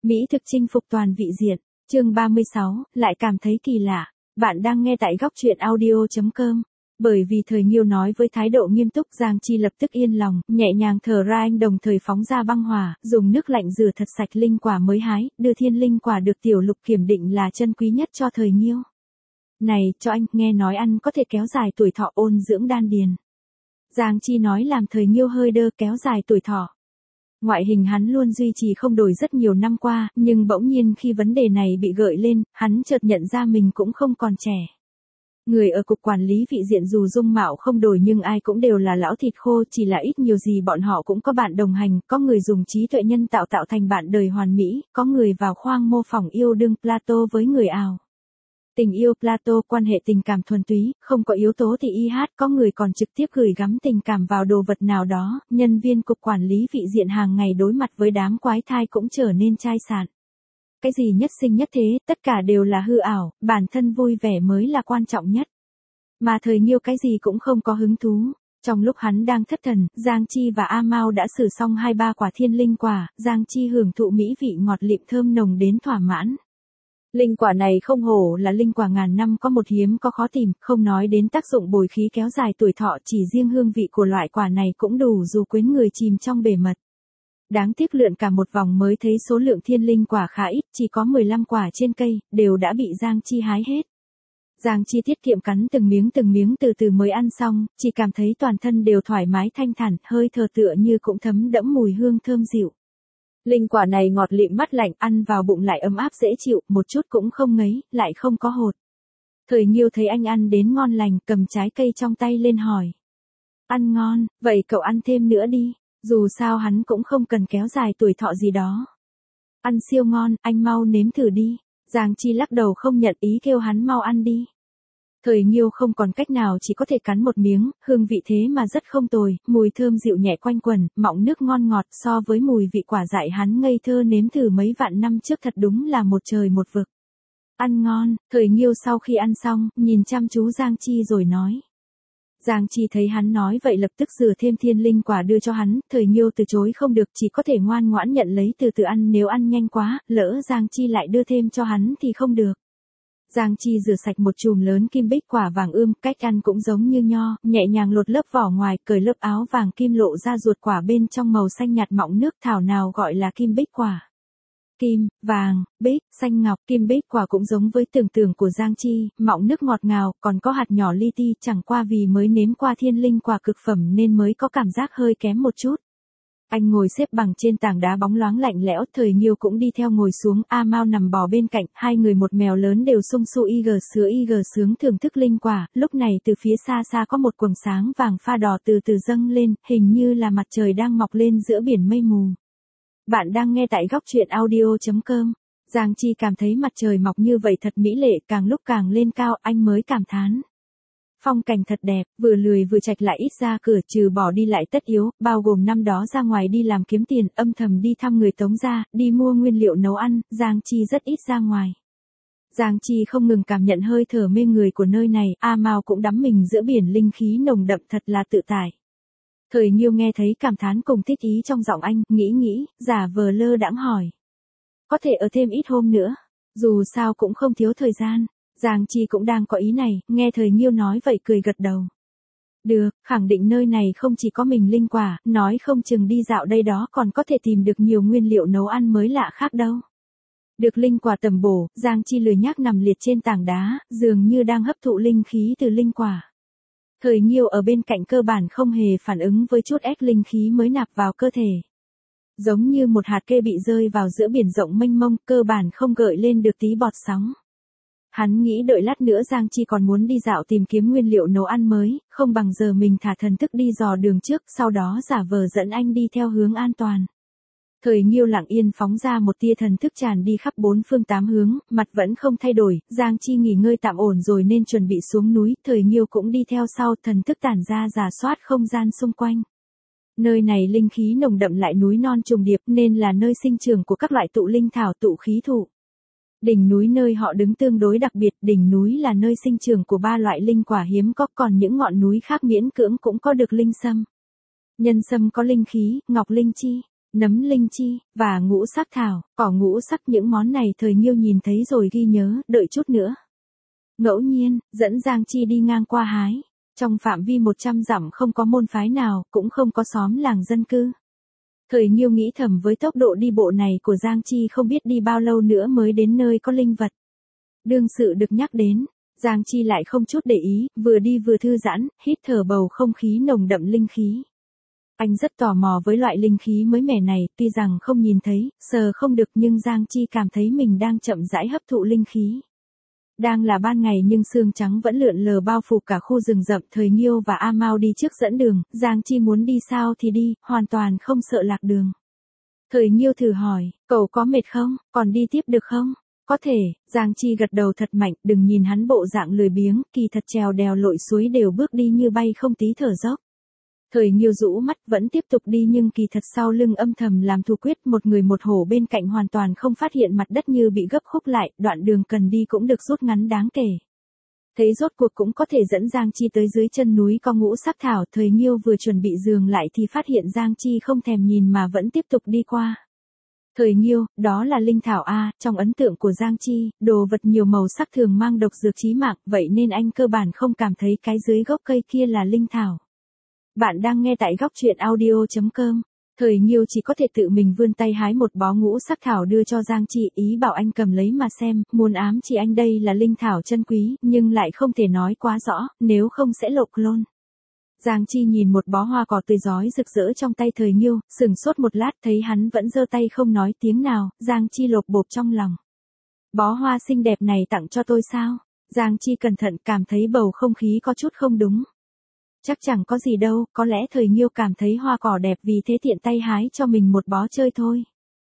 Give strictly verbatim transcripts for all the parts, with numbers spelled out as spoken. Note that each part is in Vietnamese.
Mỹ thực chinh phục toàn vị diện, chương ba mươi sáu, lại cảm thấy kỳ lạ. Bạn đang nghe tại góc truyện audio chấm com. Bởi vì thời Nghiêu nói với thái độ nghiêm túc, Giang Chi lập tức yên lòng, nhẹ nhàng thở ra, anh đồng thời phóng ra băng hỏa, dùng nước lạnh rửa thật sạch linh quả mới hái, đưa thiên linh quả được Tiểu Lục kiểm định là chân quý nhất cho thời Nghiêu. Này, cho anh, nghe nói ăn có thể kéo dài tuổi thọ, ôn dưỡng đan điền. Giang Chi nói làm thời Nghiêu hơi đơ. Kéo dài tuổi thọ. Ngoại hình hắn luôn duy trì không đổi rất nhiều năm qua, nhưng bỗng nhiên khi vấn đề này bị gợi lên, hắn chợt nhận ra mình cũng không còn trẻ. Người ở cục quản lý vị diện dù dung mạo không đổi nhưng ai cũng đều là lão thịt khô, chỉ là ít nhiều gì bọn họ cũng có bạn đồng hành, có người dùng trí tuệ nhân tạo tạo thành bạn đời hoàn mỹ, có người vào khoang mô phỏng yêu đương Plato với người ảo. Tình yêu Plato, quan hệ tình cảm thuần túy, không có yếu tố thì i hát, có người còn trực tiếp gửi gắm tình cảm vào đồ vật nào đó, nhân viên cục quản lý vị diện hàng ngày đối mặt với đám quái thai cũng trở nên chai sạn. Cái gì nhất sinh nhất thế, tất cả đều là hư ảo, bản thân vui vẻ mới là quan trọng nhất. Mà thời Nghiêu cái gì cũng không có hứng thú. Trong lúc hắn đang thất thần, Giang Chi và A Mao đã xử xong hai ba quả thiên linh quả, Giang Chi hưởng thụ mỹ vị ngọt lịm thơm nồng đến thỏa mãn. Linh quả này không hổ là linh quả ngàn năm có một, hiếm có khó tìm, không nói đến tác dụng bồi khí kéo dài tuổi thọ, chỉ riêng hương vị của loại quả này cũng đủ dù quyến người chìm trong bể mật. Đáng tiếc lượn cả một vòng mới thấy số lượng thiên linh quả khá ít, chỉ có mười lăm quả trên cây, đều đã bị Giang Chi hái hết. Giang Chi tiết kiệm cắn từng miếng từng miếng từ từ mới ăn xong, chỉ cảm thấy toàn thân đều thoải mái thanh thản, hơi thở tựa như cũng thấm đẫm mùi hương thơm dịu. Linh quả này ngọt lịm mát lạnh, ăn vào bụng lại ấm áp dễ chịu, một chút cũng không ngấy, lại không có hột. Thời Nghiêu thấy anh ăn đến ngon lành, cầm trái cây trong tay lên hỏi. Ăn ngon, vậy cậu ăn thêm nữa đi, dù sao hắn cũng không cần kéo dài tuổi thọ gì đó. Ăn siêu ngon, anh mau nếm thử đi. Giang Chi lắc đầu không nhận ý, kêu hắn mau ăn đi. Thời Nghiêu không còn cách nào, chỉ có thể cắn một miếng, hương vị thế mà rất không tồi, mùi thơm dịu nhẹ quanh quẩn, mọng nước ngon ngọt, so với mùi vị quả dại hắn ngây thơ nếm thử mấy vạn năm trước thật đúng là một trời một vực. Ăn ngon, Thời Nghiêu sau khi ăn xong, nhìn chăm chú Giang Chi rồi nói. Giang Chi thấy hắn nói vậy lập tức rửa thêm thiên linh quả đưa cho hắn, Thời Nghiêu từ chối không được, chỉ có thể ngoan ngoãn nhận lấy từ từ ăn, nếu ăn nhanh quá, lỡ Giang Chi lại đưa thêm cho hắn thì không được. Giang Chi rửa sạch một chùm lớn kim bích quả vàng ươm, cách ăn cũng giống như nho, nhẹ nhàng lột lớp vỏ ngoài, cởi lớp áo vàng kim lộ ra ruột quả bên trong màu xanh nhạt mọng nước, thảo nào gọi là kim bích quả. Kim, vàng, bích, xanh ngọc, kim bích quả cũng giống với tưởng tượng của Giang Chi, mọng nước ngọt ngào, còn có hạt nhỏ li ti, chẳng qua vì mới nếm qua thiên linh quả cực phẩm nên mới có cảm giác hơi kém một chút. Anh ngồi xếp bằng trên tảng đá bóng loáng lạnh lẽo, Thời Nghiêu cũng đi theo ngồi xuống, A Mao nằm bò bên cạnh, hai người một mèo lớn đều sung su y gờ sứa y gờ sướng thưởng thức linh quả, lúc này từ phía xa xa có một quầng sáng vàng pha đỏ từ từ dâng lên, hình như là mặt trời đang mọc lên giữa biển mây mù. Bạn đang nghe tại góc truyện audio chấm com. Giang Chi cảm thấy mặt trời mọc như vậy thật mỹ lệ, càng lúc càng lên cao, anh mới cảm thán. Phong cảnh thật đẹp, vừa lười vừa chạch lại ít ra cửa, trừ bỏ đi lại tất yếu, bao gồm năm đó ra ngoài đi làm kiếm tiền, âm thầm đi thăm người Tống gia, đi mua nguyên liệu nấu ăn, Giang Chi rất ít ra ngoài. Giang Chi không ngừng cảm nhận hơi thở mê người của nơi này, A Mao cũng đắm mình giữa biển linh khí nồng đậm, thật là tự tại. Thời Nghiêu nghe thấy cảm thán cùng thích ý trong giọng anh, nghĩ nghĩ, giả vờ lơ đãng hỏi. Có thể ở thêm ít hôm nữa, dù sao cũng không thiếu thời gian. Giang Chi cũng đang có ý này, nghe Thời Nghiêu nói vậy cười gật đầu. Được, khẳng định nơi này không chỉ có mình linh quả, nói không chừng đi dạo đây đó còn có thể tìm được nhiều nguyên liệu nấu ăn mới lạ khác đâu. Được linh quả tầm bổ, Giang Chi lười nhác nằm liệt trên tảng đá, dường như đang hấp thụ linh khí từ linh quả. Thời Nghiêu ở bên cạnh cơ bản không hề phản ứng với chút ép linh khí mới nạp vào cơ thể. Giống như một hạt kê bị rơi vào giữa biển rộng mênh mông, cơ bản không gợi lên được tí bọt sóng. Hắn nghĩ đợi lát nữa Giang Chi còn muốn đi dạo tìm kiếm nguyên liệu nấu ăn mới, không bằng giờ mình thả thần thức đi dò đường trước, sau đó giả vờ dẫn anh đi theo hướng an toàn. Thời Nghiêu lặng yên phóng ra một tia thần thức tràn đi khắp bốn phương tám hướng, mặt vẫn không thay đổi, Giang Chi nghỉ ngơi tạm ổn rồi nên chuẩn bị xuống núi, Thời Nghiêu cũng đi theo sau, thần thức tản ra rà soát không gian xung quanh. Nơi này linh khí nồng đậm lại núi non trùng điệp nên là nơi sinh trưởng của các loại tụ linh thảo tụ khí thụ. Đỉnh núi nơi họ đứng tương đối đặc biệt, đỉnh núi là nơi sinh trưởng của ba loại linh quả hiếm có, còn những ngọn núi khác miễn cưỡng cũng có được linh sâm. Nhân sâm có linh khí, ngọc linh chi. nấm linh chi, và ngũ sắc thảo, cỏ ngũ sắc, những món này Thời Nghiêu nhìn thấy rồi ghi nhớ, đợi chút nữa. Ngẫu nhiên, dẫn Giang Chi đi ngang qua hái. Trong phạm vi một trăm dặm không có môn phái nào, cũng không có xóm làng dân cư. Thời Nghiêu nghĩ thầm với tốc độ đi bộ này của Giang Chi không biết đi bao lâu nữa mới đến nơi có linh vật. Đương sự được nhắc đến, Giang Chi lại không chút để ý, vừa đi vừa thư giãn, hít thở bầu không khí nồng đậm linh khí. Anh rất tò mò với loại linh khí mới mẻ này, tuy rằng không nhìn thấy, sờ không được nhưng Giang Chi cảm thấy mình đang chậm rãi hấp thụ linh khí. Đang là ban ngày nhưng sương trắng vẫn lượn lờ bao phủ cả khu rừng rậm. Thời Nghiêu và A Mao đi trước dẫn đường, Giang Chi muốn đi sao thì đi, hoàn toàn không sợ lạc đường. Thời Nghiêu thử hỏi, cậu có mệt không, còn đi tiếp được không? Có thể, Giang Chi gật đầu thật mạnh, đừng nhìn hắn bộ dạng lười biếng, kỳ thật trèo đèo lội suối đều bước đi như bay không tí thở dốc. Thời Nghiêu rũ mắt vẫn tiếp tục đi nhưng kỳ thật sau lưng âm thầm làm thủ quyết, một người một hổ bên cạnh hoàn toàn không phát hiện mặt đất như bị gấp khúc lại, đoạn đường cần đi cũng được rút ngắn đáng kể. Thấy rốt cuộc cũng có thể dẫn Giang Chi tới dưới chân núi có ngũ sắc thảo. Thời Nghiêu vừa chuẩn bị dừng lại thì phát hiện Giang Chi không thèm nhìn mà vẫn tiếp tục đi qua. Thời Nghiêu, đó là linh thảo a, trong ấn tượng của Giang Chi, đồ vật nhiều màu sắc thường mang độc dược chí mạng, vậy nên anh cơ bản không cảm thấy cái dưới gốc cây kia là linh thảo. Bạn đang nghe tại góc truyện audio chấm com. Thời Nghiêu chỉ có thể tự mình vươn tay hái một bó ngũ sắc thảo đưa cho Giang Chi, ý bảo anh cầm lấy mà xem, muốn ám chỉ anh đây là linh thảo chân quý, nhưng lại không thể nói quá rõ, nếu không sẽ lộ clone. Giang Chi nhìn một bó hoa cỏ tươi rói rực rỡ trong tay Thời Nghiêu, sừng sốt một lát thấy hắn vẫn giơ tay không nói tiếng nào, Giang Chi lột bột trong lòng. Bó hoa xinh đẹp này tặng cho tôi sao? Giang Chi cẩn thận cảm thấy bầu không khí có chút không đúng. Chắc chẳng có gì đâu, có lẽ Thời Nghiêu cảm thấy hoa cỏ đẹp vì thế tiện tay hái cho mình một bó chơi thôi.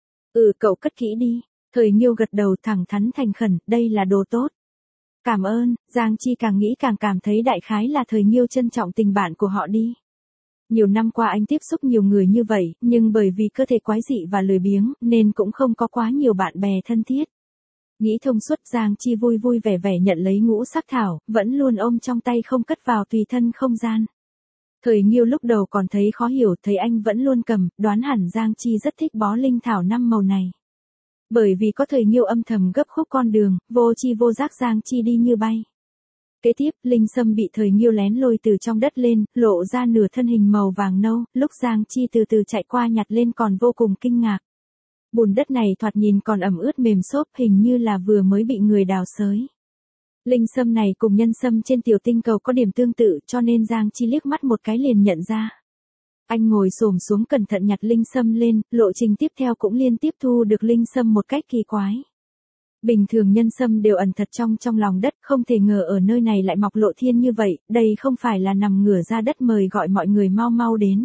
Ừ, cậu cất kỹ đi. Thời Nghiêu gật đầu thẳng thắn thành khẩn, đây là đồ tốt. Cảm ơn. Giang Chi càng nghĩ càng cảm thấy đại khái là Thời Nghiêu trân trọng tình bạn của họ đi. Nhiều năm qua anh tiếp xúc nhiều người như vậy, nhưng bởi vì cơ thể quái dị và lười biếng, nên cũng không có quá nhiều bạn bè thân thiết. Nghĩ thông suốt, Giang Chi vui vui vẻ vẻ nhận lấy ngũ sắc thảo, vẫn luôn ôm trong tay không cất vào tùy thân không gian. Thời Nghiêu lúc đầu còn thấy khó hiểu, thấy anh vẫn luôn cầm, đoán hẳn Giang Chi rất thích bó linh thảo năm màu này. Bởi vì có Thời Nghiêu âm thầm gấp khúc con đường, vô chi vô giác Giang Chi đi như bay. Kế tiếp, linh sâm bị Thời Nghiêu lén lôi từ trong đất lên, lộ ra nửa thân hình màu vàng nâu, lúc Giang Chi từ từ chạy qua nhặt lên còn vô cùng kinh ngạc. Bùn đất này thoạt nhìn còn ẩm ướt mềm xốp, hình như là vừa mới bị người đào xới. Linh sâm này cùng nhân sâm trên tiểu tinh cầu có điểm tương tự, cho nên Giang Chi liếc mắt một cái liền nhận ra. Anh ngồi xổm xuống cẩn thận nhặt linh sâm lên, lộ trình tiếp theo cũng liên tiếp thu được linh sâm một cách kỳ quái. Bình thường nhân sâm đều ẩn thật trong trong lòng đất, không thể ngờ ở nơi này lại mọc lộ thiên như vậy, đây không phải là nằm ngửa ra đất mời gọi mọi người mau mau đến.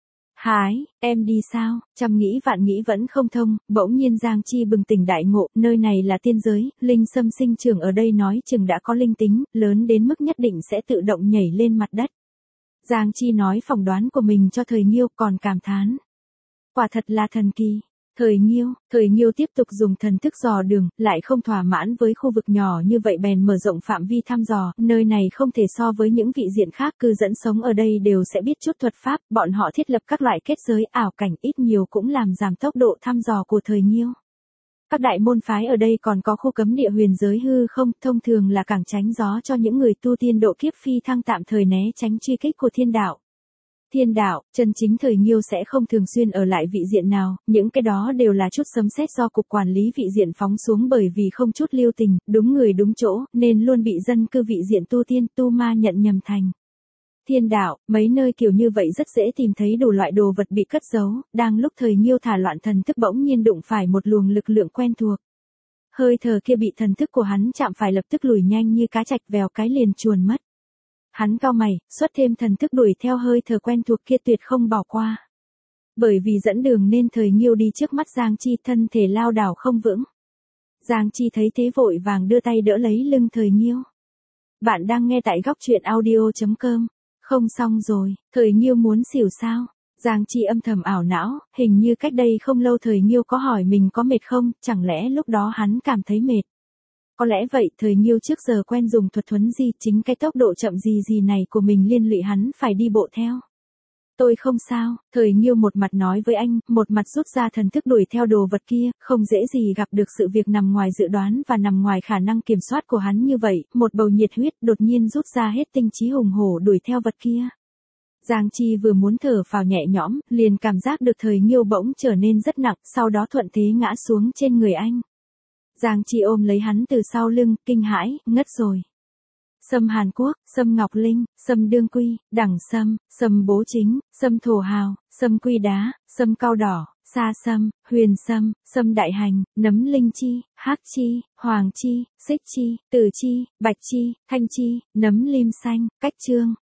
Hái, em đi sao? Trăm nghĩ vạn nghĩ vẫn không thông, bỗng nhiên Giang Chi bừng tỉnh đại ngộ, nơi này là tiên giới, linh sâm sinh trưởng ở đây nói chừng đã có linh tính, lớn đến mức nhất định sẽ tự động nhảy lên mặt đất. Giang Chi nói phỏng đoán của mình cho Thời Nghiêu, còn cảm thán. Quả thật là thần kỳ. Thời Nghiêu, Thời Nghiêu tiếp tục dùng thần thức dò đường, lại không thỏa mãn với khu vực nhỏ như vậy bèn mở rộng phạm vi thăm dò, nơi này không thể so với những vị diện khác, cư dẫn sống ở đây đều sẽ biết chút thuật pháp, bọn họ thiết lập các loại kết giới ảo cảnh ít nhiều cũng làm giảm tốc độ thăm dò của Thời Nghiêu. Các đại môn phái ở đây còn có khu cấm địa huyền giới hư không, thông thường là cảng tránh gió cho những người tu tiên độ kiếp phi thăng tạm thời né tránh truy kích của thiên đạo. Thiên đạo, chân chính Thời Nghiêu sẽ không thường xuyên ở lại vị diện nào, những cái đó đều là chút sấm sét do cục quản lý vị diện phóng xuống bởi vì không chút lưu tình, đúng người đúng chỗ, nên luôn bị dân cư vị diện tu tiên tu ma nhận nhầm thành. Thiên đạo, mấy nơi kiểu như vậy rất dễ tìm thấy đủ loại đồ vật bị cất giấu, đang lúc Thời Nghiêu thả loạn thần thức bỗng nhiên đụng phải một luồng lực lượng quen thuộc. Hơi thở kia bị thần thức của hắn chạm phải lập tức lùi nhanh như cá trạch vèo cái liền chuồn mất. Hắn cau mày, xuất thêm thần thức đuổi theo hơi thở quen thuộc kia tuyệt không bỏ qua. Bởi vì dẫn đường nên Thời Nghiêu đi trước mắt Giang Chi, thân thể lao đảo không vững. Giang Chi thấy thế vội vàng đưa tay đỡ lấy lưng Thời Nghiêu. Bạn đang nghe tại góc truyện audio chấm com. Không xong rồi, Thời Nghiêu muốn xỉu sao? Giang Chi âm thầm ảo não, hình như cách đây không lâu Thời Nghiêu có hỏi mình có mệt không, chẳng lẽ lúc đó hắn cảm thấy mệt. Có lẽ vậy, Thời Nghiêu trước giờ quen dùng thuật thuấn di, chính cái tốc độ chậm gì gì này của mình liên lụy hắn phải đi bộ theo. Tôi không sao, Thời Nghiêu một mặt nói với anh, một mặt rút ra thần thức đuổi theo đồ vật kia, không dễ gì gặp được sự việc nằm ngoài dự đoán và nằm ngoài khả năng kiểm soát của hắn như vậy, một bầu nhiệt huyết đột nhiên rút ra hết tinh trí hùng hổ đuổi theo vật kia. Giang Chi vừa muốn thở phào nhẹ nhõm, liền cảm giác được Thời Nghiêu bỗng trở nên rất nặng, sau đó thuận thế ngã xuống trên người anh. Giang Chi ôm lấy hắn từ sau lưng, kinh hãi, ngất rồi. Sâm Hàn Quốc, Sâm Ngọc Linh, Sâm Đương Quy, Đẳng Sâm, Sâm Bố Chính, Sâm Thổ Hào, Sâm Quy Đá, Sâm Cao Đỏ, Sa Sâm, Huyền Sâm, Sâm Đại Hành, Nấm Linh Chi, Hắc Chi, Hoàng Chi, Xích Chi, Tử Chi, Bạch Chi, Thanh Chi, Nấm Lim Xanh, Cách Trương,